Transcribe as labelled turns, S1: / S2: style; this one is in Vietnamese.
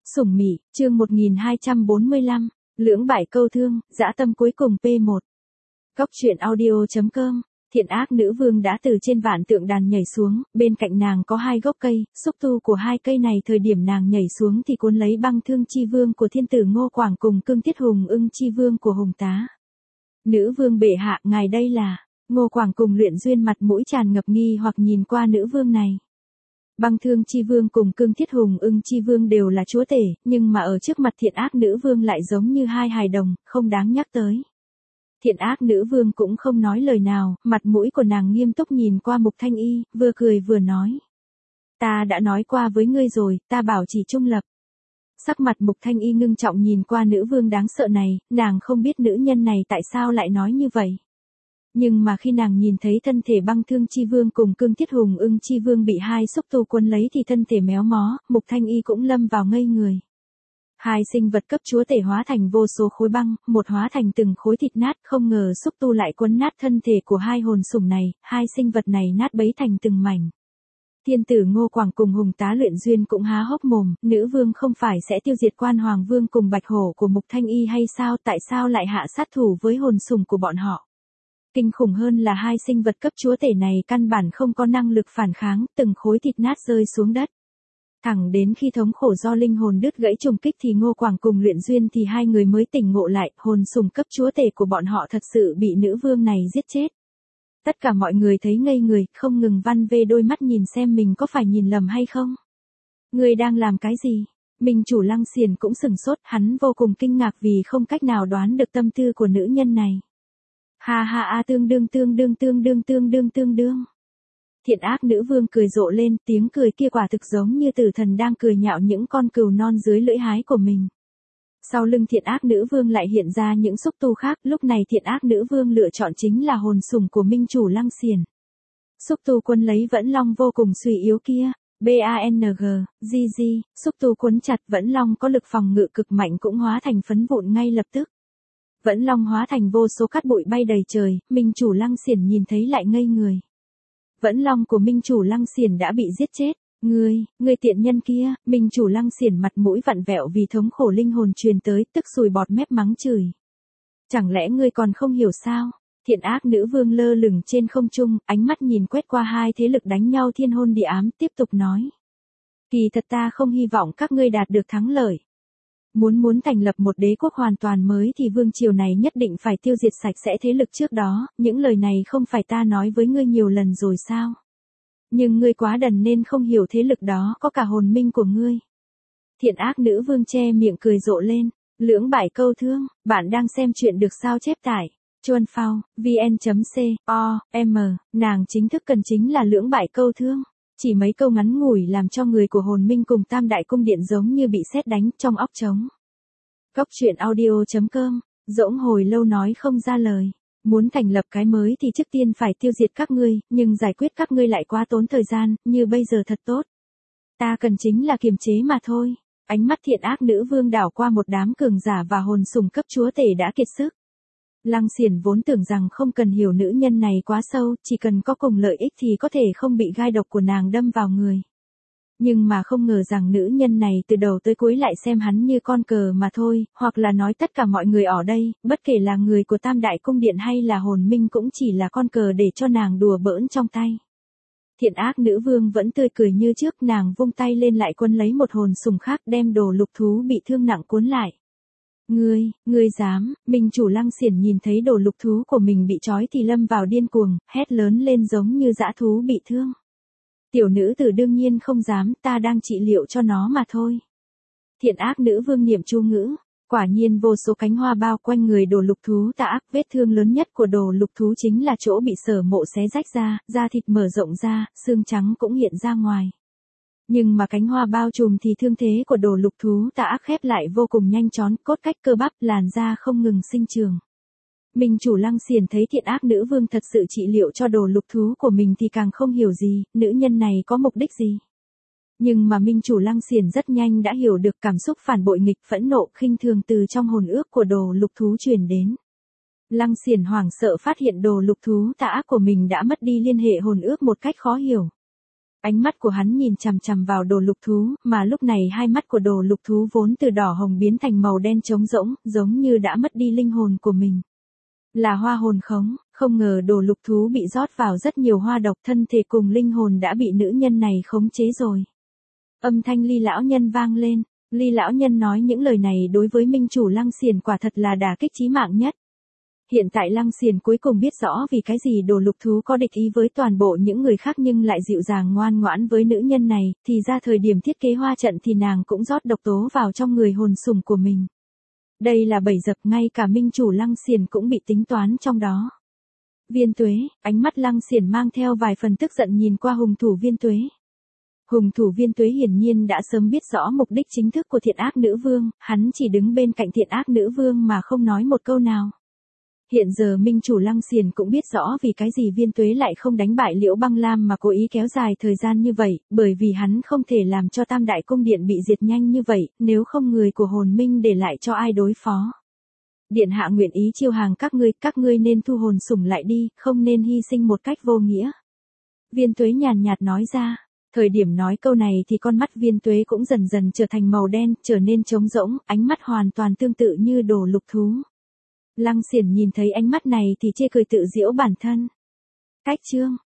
S1: Sủng Mị, chương 1245, lưỡng bại câu thương, dã tâm cuối cùng P1. Góc truyện audio.com. Thiện ác nữ vương đã từ trên vạn tượng đàn nhảy xuống, bên cạnh nàng có hai gốc cây, xúc tu của hai cây này thời điểm nàng nhảy xuống thì cuốn lấy Băng Thương Chi Vương của thiên tử Ngô Quảng cùng Cương Tiết Hùng Ưng Chi Vương của Hùng Tá. Nữ vương bệ hạ, ngài đây là. Ngô Quảng cùng Luyện Duyên mặt mũi tràn ngập nghi hoặc nhìn qua nữ vương này. Băng Thương Chi Vương cùng Cương Thiết Hùng Ưng Chi Vương đều là chúa tể, nhưng mà ở trước mặt thiện ác nữ vương lại giống như hai hài đồng, không đáng nhắc tới. Thiện ác nữ vương cũng không nói lời nào, mặt mũi của nàng nghiêm túc nhìn qua Mục Thanh Y, vừa cười vừa nói. Ta đã nói qua với ngươi rồi, ta bảo chỉ trung lập. Sắc mặt Mục Thanh Y ngưng trọng nhìn qua nữ vương đáng sợ này, nàng không biết nữ nhân này tại sao lại nói như vậy. Nhưng mà khi nàng nhìn thấy thân thể Băng Thương Chi Vương cùng Cương Thiết Hùng Ưng Chi Vương bị hai xúc tu cuốn lấy thì thân thể méo mó, Mục Thanh Y cũng lâm vào ngây người. Hai sinh vật cấp chúa tể hóa thành vô số khối băng, một hóa thành từng khối thịt nát, không ngờ xúc tu lại quấn nát thân thể của hai hồn sủng này, hai sinh vật này nát bấy thành từng mảnh. Thiên tử Ngô Quảng cùng Hùng Tá Luyện Duyên cũng há hốc mồm, nữ vương không phải sẽ tiêu diệt Quan Hoàng Vương cùng Bạch Hổ của Mục Thanh Y hay sao, tại sao lại hạ sát thủ với hồn sủng của bọn họ? Kinh khủng hơn là hai sinh vật cấp chúa tể này căn bản không có năng lực phản kháng, từng khối thịt nát rơi xuống đất. Thẳng đến khi thống khổ do linh hồn đứt gãy trùng kích thì Ngô Quảng cùng Luyện Duyên thì hai người mới tỉnh ngộ lại, hồn sủng cấp chúa tể của bọn họ thật sự bị nữ vương này giết chết. Tất cả mọi người thấy ngây người, không ngừng văn vê đôi mắt nhìn xem mình có phải nhìn lầm hay không. Người đang làm cái gì? Minh chủ Lăng Xiển cũng sửng sốt, hắn vô cùng kinh ngạc vì không cách nào đoán được tâm tư của nữ nhân này. Ha ha a tương đương. Thiện ác nữ vương cười rộ lên, tiếng cười kia quả thực giống như tử thần đang cười nhạo những con cừu non dưới lưỡi hái của mình. Sau lưng thiện ác nữ vương lại hiện ra những xúc tu khác, lúc này thiện ác nữ vương lựa chọn chính là hồn sủng của minh chủ Lăng Xiển. Xúc tu cuốn lấy Vẫn Long vô cùng suy yếu kia, BANG, xúc tu cuốn chặt Vẫn Long có lực phòng ngự cực mạnh cũng hóa thành phấn vụn ngay lập tức. Vẫn Long hóa thành vô số cát bụi bay đầy trời, minh chủ Lăng Xiển nhìn thấy lại ngây người. Vẫn Long của minh chủ Lăng Xiển đã bị giết chết. Ngươi tiện nhân kia, minh chủ Lăng Xiển mặt mũi vặn vẹo vì thống khổ linh hồn truyền tới, tức sùi bọt mép mắng chửi. Chẳng lẽ ngươi còn không hiểu sao? Thiện ác nữ vương lơ lửng trên không trung, ánh mắt nhìn quét qua hai thế lực đánh nhau thiên hôn địa ám, tiếp tục nói. Kỳ thật ta không hy vọng các ngươi đạt được thắng lợi. Muốn thành lập một đế quốc hoàn toàn mới thì vương triều này nhất định phải tiêu diệt sạch sẽ thế lực trước đó, những lời này không phải ta nói với ngươi nhiều lần rồi sao? Nhưng ngươi quá đần nên không hiểu thế lực đó có cả hồn minh của ngươi. Thiện ác nữ vương che miệng cười rộ lên, lưỡng bại câu thương, bạn đang xem chuyện được sao chép tải. Chuan Phao, vn.com, nàng chính thức cần chính là lưỡng bại câu thương. Chỉ mấy câu ngắn ngủi làm cho người của hồn minh cùng Tam Đại Cung Điện giống như bị sét đánh trong óc trống. Góc truyện audio.com, dỗng hồi lâu nói không ra lời. Muốn thành lập cái mới thì trước tiên phải tiêu diệt các ngươi, nhưng giải quyết các ngươi lại quá tốn thời gian, như bây giờ thật tốt. Ta cần chính là kiềm chế mà thôi. Ánh mắt thiện ác nữ vương đảo qua một đám cường giả và hồn sủng cấp chúa tể đã kiệt sức. Lăng Xiển vốn tưởng rằng không cần hiểu nữ nhân này quá sâu, chỉ cần có cùng lợi ích thì có thể không bị gai độc của nàng đâm vào người. Nhưng mà không ngờ rằng nữ nhân này từ đầu tới cuối lại xem hắn như con cờ mà thôi, hoặc là nói tất cả mọi người ở đây, bất kể là người của Tam Đại Cung Điện hay là hồn minh cũng chỉ là con cờ để cho nàng đùa bỡn trong tay. Thiện ác nữ vương vẫn tươi cười như trước, nàng vung tay lên lại quấn lấy một hồn sủng khác đem đồ lục thú bị thương nặng cuốn lại. Ngươi dám, minh chủ Lăng Xiển nhìn thấy đồ lục thú của mình bị trói thì lâm vào điên cuồng, hét lớn lên giống như dã thú bị thương. Tiểu nữ tử đương nhiên không dám, ta đang trị liệu cho nó mà thôi. Thiện ác nữ vương niệm chú ngữ, quả nhiên vô số cánh hoa bao quanh người đồ lục thú tà ác, vết thương lớn nhất của đồ lục thú chính là chỗ bị sở mộ xé rách ra, da thịt mở rộng ra, xương trắng cũng hiện ra ngoài. Nhưng mà cánh hoa bao trùm thì thương thế của đồ lục thú tà ác khép lại vô cùng nhanh chóng, cốt cách cơ bắp, làn da không ngừng sinh trường. Minh chủ Lăng Xiển thấy thiện ác nữ vương thật sự trị liệu cho đồ lục thú của mình thì càng không hiểu gì, nữ nhân này có mục đích gì. Nhưng mà minh chủ Lăng Xiển rất nhanh đã hiểu được cảm xúc phản bội nghịch, phẫn nộ, khinh thường từ trong hồn ước của đồ lục thú truyền đến. Lăng Xiển hoảng sợ phát hiện đồ lục thú tà ác của mình đã mất đi liên hệ hồn ước một cách khó hiểu. Ánh mắt của hắn nhìn chằm chằm vào đồ lục thú, mà lúc này hai mắt của đồ lục thú vốn từ đỏ hồng biến thành màu đen trống rỗng, giống như đã mất đi linh hồn của mình. Là hoa hồn khống, không ngờ đồ lục thú bị rót vào rất nhiều hoa độc, thân thể cùng linh hồn đã bị nữ nhân này khống chế rồi. Âm thanh Ly lão nhân vang lên, Ly lão nhân nói những lời này đối với minh chủ Lăng Xiển quả thật là đả kích chí mạng nhất. Hiện tại Lăng Xiển cuối cùng biết rõ vì cái gì đồ lục thú có địch ý với toàn bộ những người khác nhưng lại dịu dàng ngoan ngoãn với nữ nhân này, thì ra thời điểm thiết kế hoa trận thì nàng cũng rót độc tố vào trong người hồn sủng của mình. Đây là bẫy dập, ngay cả minh chủ Lăng Xiển cũng bị tính toán trong đó. Viên Tuế, ánh mắt Lăng Xiển mang theo vài phần tức giận nhìn qua hùng thủ Viên Tuế. Hùng thủ Viên Tuế hiển nhiên đã sớm biết rõ mục đích chính thức của thiện ác nữ vương, hắn chỉ đứng bên cạnh thiện ác nữ vương mà không nói một câu nào. Hiện giờ minh chủ Lăng Xiển cũng biết rõ vì cái gì Viên Tuế lại không đánh bại Liễu Băng Lam mà cố ý kéo dài thời gian như vậy, bởi vì hắn không thể làm cho Tam Đại Cung Điện bị diệt nhanh như vậy, nếu không người của hồn minh để lại cho ai đối phó. Điện hạ nguyện ý chiêu hàng các ngươi nên thu hồn sủng lại đi, không nên hy sinh một cách vô nghĩa. Viên Tuế nhàn nhạt nói ra. Thời điểm nói câu này thì con mắt Viên Tuế cũng dần dần trở thành màu đen, trở nên trống rỗng, ánh mắt hoàn toàn tương tự như đồ lục thú. Lăng Xiển nhìn thấy ánh mắt này thì chê cười tự giễu bản thân. Cách chương